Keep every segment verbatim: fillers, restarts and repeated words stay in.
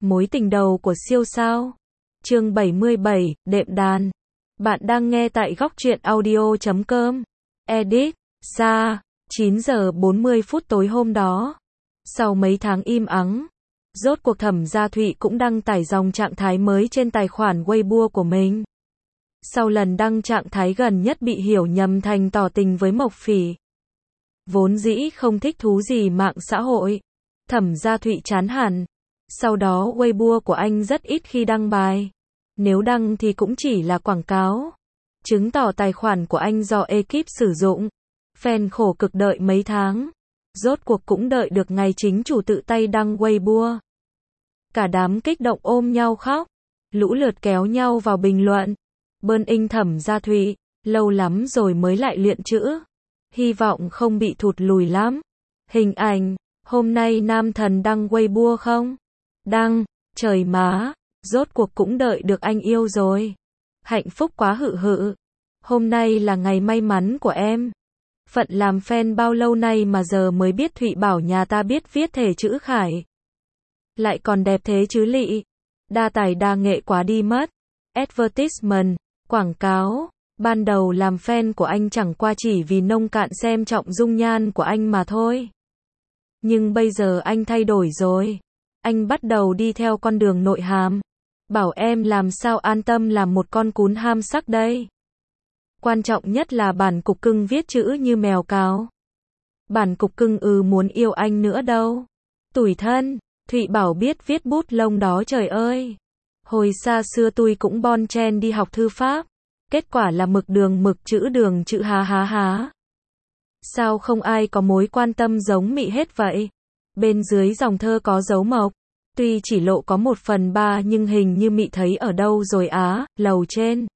Mối tình đầu của siêu sao. Chương bảy mươi bảy, đệm đàn. Bạn đang nghe tại góc truyện audio chấm com. Edit, Sa, chín giờ bốn mươi phút tối hôm đó. Sau mấy tháng im ắng, rốt cuộc Thẩm Gia Thụy cũng đăng tải dòng trạng thái mới trên tài khoản Weibo của mình. Sau lần đăng trạng thái gần nhất bị hiểu nhầm thành tỏ tình với Mộc Phỉ. Vốn dĩ không thích thú gì mạng xã hội, Thẩm Gia Thụy chán hẳn. Sau đó Weibo của anh rất ít khi đăng bài. Nếu đăng thì cũng chỉ là quảng cáo. Chứng tỏ tài khoản của anh do ekip sử dụng. Fan khổ cực đợi mấy tháng. Rốt cuộc cũng đợi được ngày chính chủ tự tay đăng Weibo. Cả đám kích động ôm nhau khóc. Lũ lượt kéo nhau vào bình luận. Bơn inh Thẩm Gia Thụy, lâu lắm rồi mới lại luyện chữ. Hy vọng không bị thụt lùi lắm. Hình ảnh, hôm nay nam thần đăng Weibo không? Đăng, trời má, rốt cuộc cũng đợi được anh yêu rồi. Hạnh phúc quá hự hự. Hôm nay là ngày may mắn của em. Phận làm fan bao lâu nay mà giờ mới biết Thụy bảo nhà ta biết viết thể chữ khải. Lại còn đẹp thế chứ lị. Đa tài đa nghệ quá đi mất. Advertisement, quảng cáo. Ban đầu làm fan của anh chẳng qua chỉ vì nông cạn xem trọng dung nhan của anh mà thôi. Nhưng bây giờ anh thay đổi rồi. Anh bắt đầu đi theo con đường nội hàm. Bảo em làm sao an tâm làm một con cún ham sắc đây. Quan trọng nhất là bản cục cưng viết chữ như mèo cáo. Bản cục cưng ừ muốn yêu anh nữa đâu. Tủi thân, Thụy bảo biết viết bút lông đó trời ơi. Hồi xa xưa tôi cũng bon chen đi học thư pháp. Kết quả là mực đường mực chữ đường chữ há há há. Sao không ai có mối quan tâm giống Mị hết vậy? Bên dưới dòng thơ có dấu mộc. Tuy chỉ lộ có một phần ba nhưng hình như Mị thấy ở đâu rồi á, lầu trên.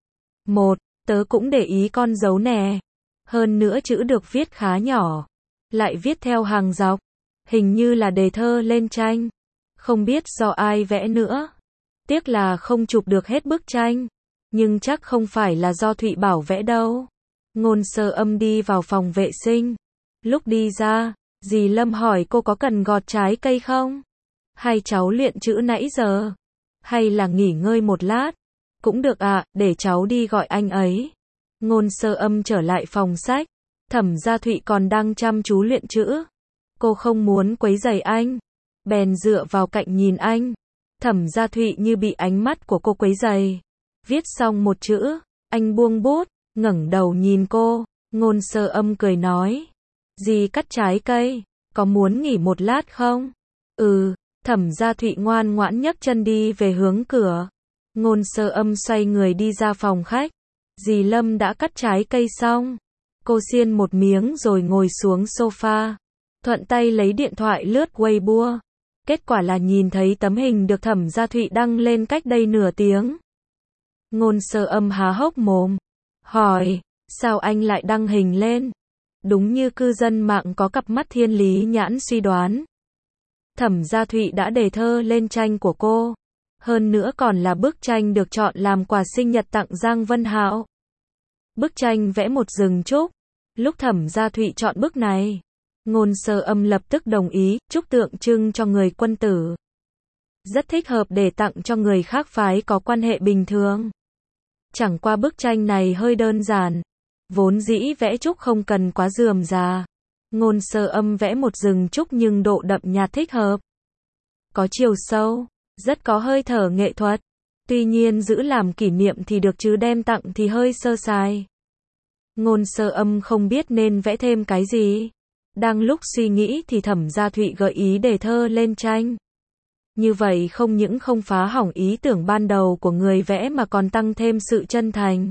Một, tớ cũng để ý con dấu nè. Hơn nữa chữ được viết khá nhỏ. Lại viết theo hàng dọc. Hình như là đề thơ lên tranh. Không biết do ai vẽ nữa. Tiếc là không chụp được hết bức tranh. Nhưng chắc không phải là do Thụy bảo vẽ đâu. Ngôn Sơ Âm đi vào phòng vệ sinh. Lúc đi ra, dì Lâm hỏi cô có cần gọt trái cây không? Hay cháu luyện chữ nãy giờ? Hay là nghỉ ngơi một lát? Cũng được ạ, à, để cháu đi gọi anh ấy. Ngôn Sơ Âm trở lại phòng sách. Thẩm Gia Thụy còn đang chăm chú luyện chữ. Cô không muốn quấy rầy anh. Bèn dựa vào cạnh nhìn anh. Thẩm Gia Thụy như bị ánh mắt của cô quấy rầy. Viết xong một chữ, anh buông bút, ngẩng đầu nhìn cô. Ngôn Sơ Âm cười nói. Dì cắt trái cây, có muốn nghỉ một lát không? Ừ, Thẩm Gia Thụy ngoan ngoãn nhấc chân đi về hướng cửa. Ngôn Sơ Âm xoay người đi ra phòng khách. Dì Lâm đã cắt trái cây xong. Cô xiên một miếng rồi ngồi xuống sofa. Thuận tay lấy điện thoại lướt Weibo. Kết quả là nhìn thấy tấm hình được Thẩm Gia Thụy đăng lên cách đây nửa tiếng. Ngôn Sơ Âm há hốc mồm. Hỏi, sao anh lại đăng hình lên? Đúng như cư dân mạng có cặp mắt thiên lý nhãn suy đoán. Thẩm Gia Thụy đã đề thơ lên tranh của cô. Hơn nữa còn là bức tranh được chọn làm quà sinh nhật tặng Giang Vân Hạo. Bức tranh vẽ một rừng trúc. Lúc Thẩm Gia Thụy chọn bức này, Ngôn Sơ Âm lập tức đồng ý, trúc tượng trưng cho người quân tử. Rất thích hợp để tặng cho người khác phái có quan hệ bình thường. Chẳng qua bức tranh này hơi đơn giản. Vốn dĩ vẽ trúc không cần quá rườm rà. Ngôn Sơ Âm vẽ một rừng trúc nhưng độ đậm nhạt thích hợp. Có chiều sâu, rất có hơi thở nghệ thuật. Tuy nhiên giữ làm kỷ niệm thì được chứ đem tặng thì hơi sơ sài. Ngôn Sơ Âm không biết nên vẽ thêm cái gì. Đang lúc suy nghĩ thì Thẩm Gia Thụy gợi ý đề thơ lên tranh. Như vậy không những không phá hỏng ý tưởng ban đầu của người vẽ mà còn tăng thêm sự chân thành.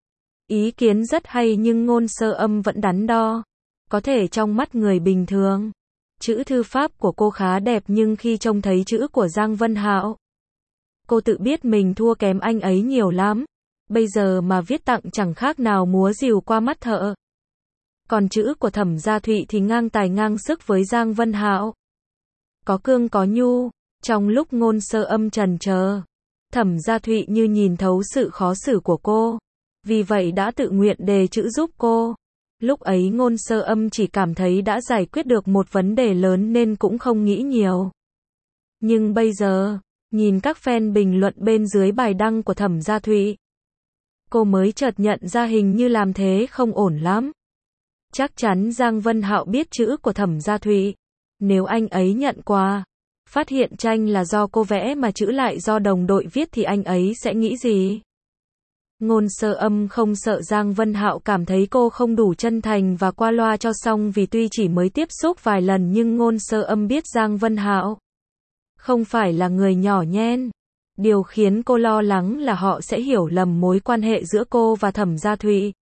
Ý kiến rất hay nhưng Ngôn Sơ Âm vẫn đắn đo. Có thể trong mắt người bình thường, chữ thư pháp của cô khá đẹp nhưng khi trông thấy chữ của Giang Vân Hạo, cô tự biết mình thua kém anh ấy nhiều lắm. Bây giờ mà viết tặng chẳng khác nào múa rìu qua mắt thợ. Còn chữ của Thẩm Gia Thụy thì ngang tài ngang sức với Giang Vân Hạo. Có cương có nhu. Trong lúc Ngôn Sơ Âm trần chờ, Thẩm Gia Thụy như nhìn thấu sự khó xử của cô. Vì vậy đã tự nguyện đề chữ giúp cô. Lúc ấy Ngôn Sơ Âm chỉ cảm thấy đã giải quyết được một vấn đề lớn nên cũng không nghĩ nhiều. Nhưng bây giờ, Nhìn các fan bình luận bên dưới bài đăng của Thẩm Gia Thụy, cô mới chợt nhận ra hình như làm thế không ổn lắm. Chắc chắn Giang Vân Hạo biết chữ của Thẩm Gia Thụy. Nếu anh ấy nhận quà, phát hiện tranh là do cô vẽ mà chữ lại do đồng đội viết thì anh ấy sẽ nghĩ gì? Ngôn Sơ Âm không sợ Giang Vân Hạo cảm thấy cô không đủ chân thành và qua loa cho xong, vì tuy chỉ mới tiếp xúc vài lần nhưng Ngôn Sơ Âm biết Giang Vân Hạo không phải là người nhỏ nhen. Điều khiến cô lo lắng là họ sẽ hiểu lầm mối quan hệ giữa cô và Thẩm Gia Thụy.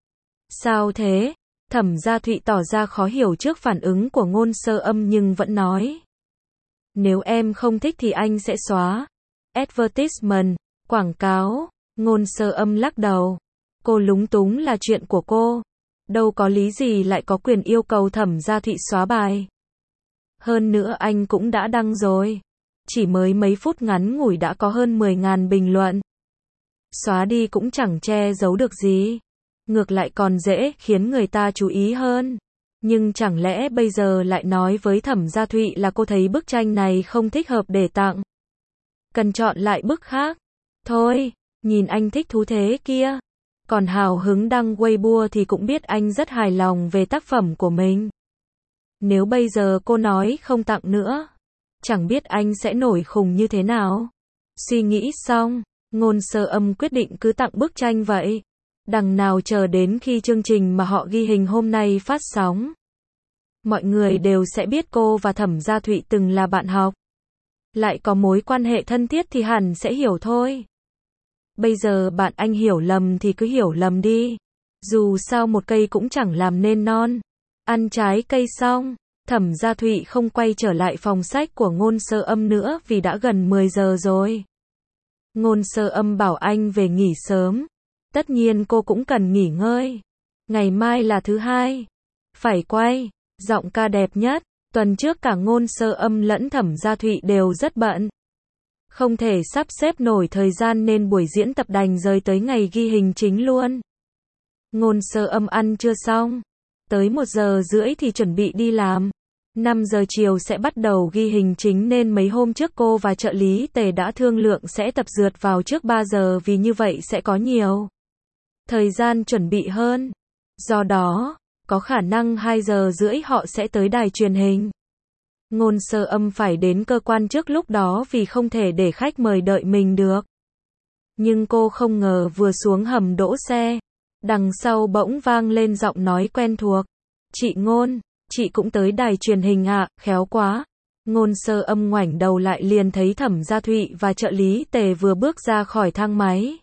Sao thế? Thẩm Gia Thụy tỏ ra khó hiểu trước phản ứng của Ngôn Sơ Âm nhưng vẫn nói. Nếu em không thích thì anh sẽ xóa. Advertisement, quảng cáo. Ngôn Sơ Âm lắc đầu. Cô lúng túng là chuyện của cô. Đâu có lý gì lại có quyền yêu cầu Thẩm Gia Thụy xóa bài. Hơn nữa anh cũng đã đăng rồi. Chỉ mới mấy phút ngắn ngủi đã có hơn mười nghìn bình luận. Xóa đi cũng chẳng che giấu được gì. Ngược lại còn dễ khiến người ta chú ý hơn. Nhưng chẳng lẽ bây giờ lại nói với Thẩm Gia Thụy là cô thấy bức tranh này không thích hợp để tặng. Cần chọn lại bức khác. Thôi, nhìn anh thích thú thế kia. Còn hào hứng đăng Weibo thì cũng biết anh rất hài lòng về tác phẩm của mình. Nếu bây giờ cô nói không tặng nữa, chẳng biết anh sẽ nổi khùng như thế nào. Suy nghĩ xong, Ngôn Sơ Âm quyết định cứ tặng bức tranh vậy. Đằng nào chờ đến khi chương trình mà họ ghi hình hôm nay phát sóng, mọi người đều sẽ biết cô và Thẩm Gia Thụy từng là bạn học. Lại có mối quan hệ thân thiết thì hẳn sẽ hiểu thôi. Bây giờ bạn anh hiểu lầm thì cứ hiểu lầm đi. Dù sao một cây cũng chẳng làm nên non. Ăn trái cây xong, Thẩm Gia Thụy không quay trở lại phòng sách của Ngôn Sơ Âm nữa vì đã gần mười giờ rồi. Ngôn Sơ Âm bảo anh về nghỉ sớm. Tất nhiên cô cũng cần nghỉ ngơi. Ngày mai là thứ hai. Phải quay. Giọng ca đẹp nhất. Tuần trước cả Ngôn Sơ Âm lẫn Thẩm Gia Thụy đều rất bận. Không thể sắp xếp nổi thời gian nên buổi diễn tập đành rời tới ngày ghi hình chính luôn. Ngôn Sơ Âm ăn trưa xong. Tới một giờ rưỡi thì chuẩn bị đi làm. năm giờ chiều sẽ bắt đầu ghi hình chính nên mấy hôm trước cô và trợ lý Tề đã thương lượng sẽ tập rượt vào trước ba giờ vì như vậy sẽ có nhiều thời gian chuẩn bị hơn. Do đó, có khả năng hai giờ rưỡi họ sẽ tới đài truyền hình. Ngôn Sơ Âm phải đến cơ quan trước lúc đó vì không thể để khách mời đợi mình được. Nhưng cô không ngờ vừa xuống hầm đỗ xe, đằng sau bỗng vang lên giọng nói quen thuộc. Chị Ngôn, chị cũng tới đài truyền hình ạ, à, khéo quá. Ngôn Sơ Âm ngoảnh đầu lại liền thấy Thẩm Gia Thụy và trợ lý Tề vừa bước ra khỏi thang máy.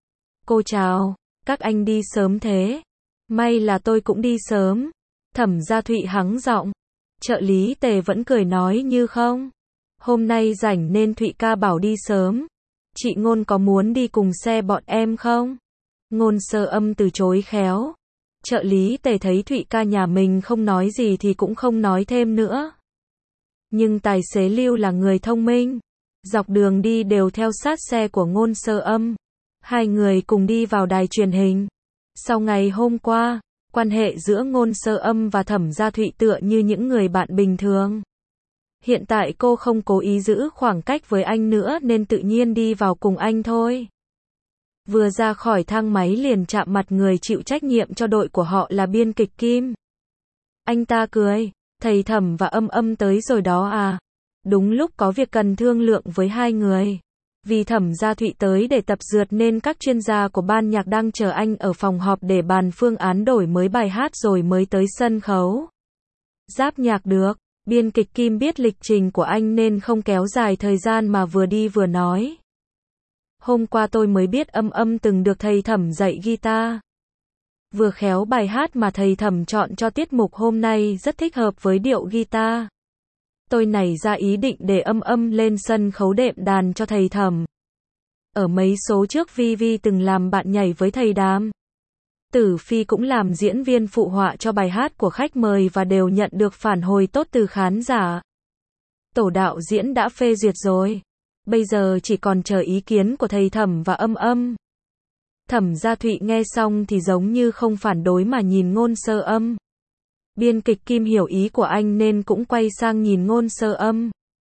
Cô chào, các anh đi sớm thế. May là tôi cũng đi sớm. Thẩm Gia Thụy hắng giọng. Trợ lý Tề vẫn cười nói như không. Hôm nay rảnh nên Thụy ca bảo đi sớm. Chị Ngôn có muốn đi cùng xe bọn em không? Ngôn Sơ Âm từ chối khéo. Trợ lý Tề thấy Thụy ca nhà mình không nói gì thì cũng không nói thêm nữa. Nhưng tài xế Lưu là người thông minh. Dọc đường đi đều theo sát xe của Ngôn Sơ Âm. Hai người cùng đi vào đài truyền hình. Sau ngày hôm qua, quan hệ giữa Ngôn Sơ Âm và Thẩm Gia Thụy tựa như những người bạn bình thường. Hiện tại cô không cố ý giữ khoảng cách với anh nữa nên tự nhiên đi vào cùng anh thôi. Vừa ra khỏi thang máy liền chạm mặt người chịu trách nhiệm cho đội của họ là biên kịch Kim. Anh ta cười, thầy Thẩm và Âm Âm tới rồi đó à. Đúng lúc có việc cần thương lượng với hai người. Vì Thẩm Gia Thụy tới để tập rượt nên các chuyên gia của ban nhạc đang chờ anh ở phòng họp để bàn phương án đổi mới bài hát rồi mới tới sân khấu. Giáp nhạc được, biên kịch Kim biết lịch trình của anh nên không kéo dài thời gian mà vừa đi vừa nói. Hôm qua tôi mới biết Âm Âm từng được thầy Thẩm dạy guitar. Vừa khéo bài hát mà thầy Thẩm chọn cho tiết mục hôm nay rất thích hợp với điệu guitar. Tôi nảy ra ý định để Âm Âm lên sân khấu đệm đàn cho thầy Thẩm. Ở mấy số trước Vi Vi từng làm bạn nhảy với thầy Đàm. Tử Phi cũng làm diễn viên phụ họa cho bài hát của khách mời và đều nhận được phản hồi tốt từ khán giả. Tổ đạo diễn đã phê duyệt rồi. Bây giờ chỉ còn chờ ý kiến của thầy Thẩm và Âm Âm. Thẩm Gia Thụy nghe xong thì giống như không phản đối mà nhìn Ngôn Sơ Âm. Biên kịch Kim hiểu ý của anh nên cũng quay sang nhìn Ngôn Sơ Âm.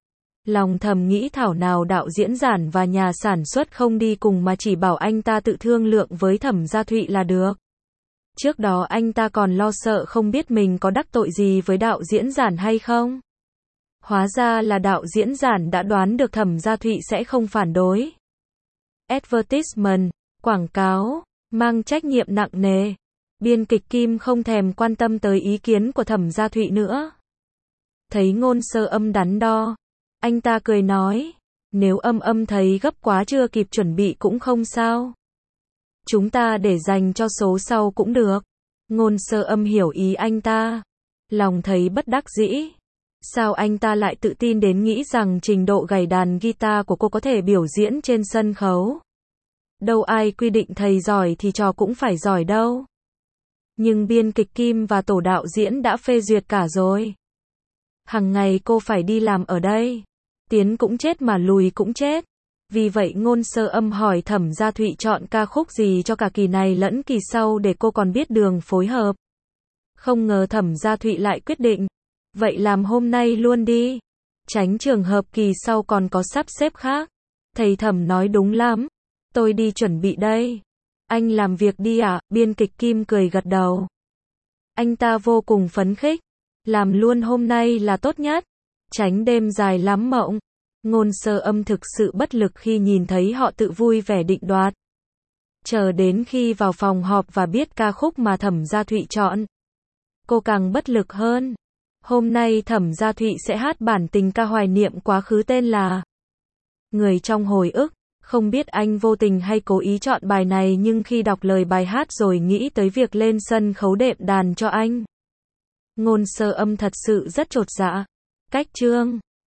Lòng thầm nghĩ thảo nào đạo diễn giản và nhà sản xuất không đi cùng mà chỉ bảo anh ta tự thương lượng với Thẩm Gia Thụy là được. Trước đó anh ta còn lo sợ không biết mình có đắc tội gì với đạo diễn giản hay không. Hóa ra là đạo diễn giản đã đoán được Thẩm Gia Thụy sẽ không phản đối. Advertisement, quảng cáo, mang trách nhiệm nặng nề. Biên kịch Kim không thèm quan tâm tới ý kiến của Thẩm Gia Thụy nữa. Thấy Ngôn Sơ Âm đắn đo, anh ta cười nói, nếu Âm Âm thấy gấp quá chưa kịp chuẩn bị cũng không sao. Chúng ta để dành cho số sau cũng được. Ngôn Sơ Âm hiểu ý anh ta. Lòng thấy bất đắc dĩ. Sao anh ta lại tự tin đến nghĩ rằng trình độ gảy đàn guitar của cô có thể biểu diễn trên sân khấu. Đâu ai quy định thầy giỏi thì trò cũng phải giỏi đâu. Nhưng biên kịch Kim và tổ đạo diễn đã phê duyệt cả rồi. Hằng ngày cô phải đi làm ở đây. Tiến cũng chết mà lùi cũng chết. Vì vậy Ngôn Sơ Âm hỏi Thẩm Gia Thụy chọn ca khúc gì cho cả kỳ này lẫn kỳ sau để cô còn biết đường phối hợp. Không ngờ Thẩm Gia Thụy lại quyết định. Vậy làm hôm nay luôn đi. Tránh trường hợp kỳ sau còn có sắp xếp khác. Thầy Thẩm nói đúng lắm. Tôi đi chuẩn bị đây. Anh làm việc đi à? Biên kịch Kim cười gật đầu. Anh ta vô cùng phấn khích. Làm luôn hôm nay là tốt nhất. Tránh đêm dài lắm mộng. Ngôn Sơ Âm thực sự bất lực khi nhìn thấy họ tự vui vẻ định đoạt. Chờ đến khi vào phòng họp và biết ca khúc mà Thẩm Gia Thụy chọn, cô càng bất lực hơn. Hôm nay Thẩm Gia Thụy sẽ hát bản tình ca hoài niệm quá khứ tên là Người trong hồi ức. Không biết anh vô tình hay cố ý chọn bài này, nhưng khi đọc lời bài hát rồi nghĩ tới việc lên sân khấu đệm đàn cho anh, Ngôn Sơ Âm thật sự rất chột dạ. Cách chương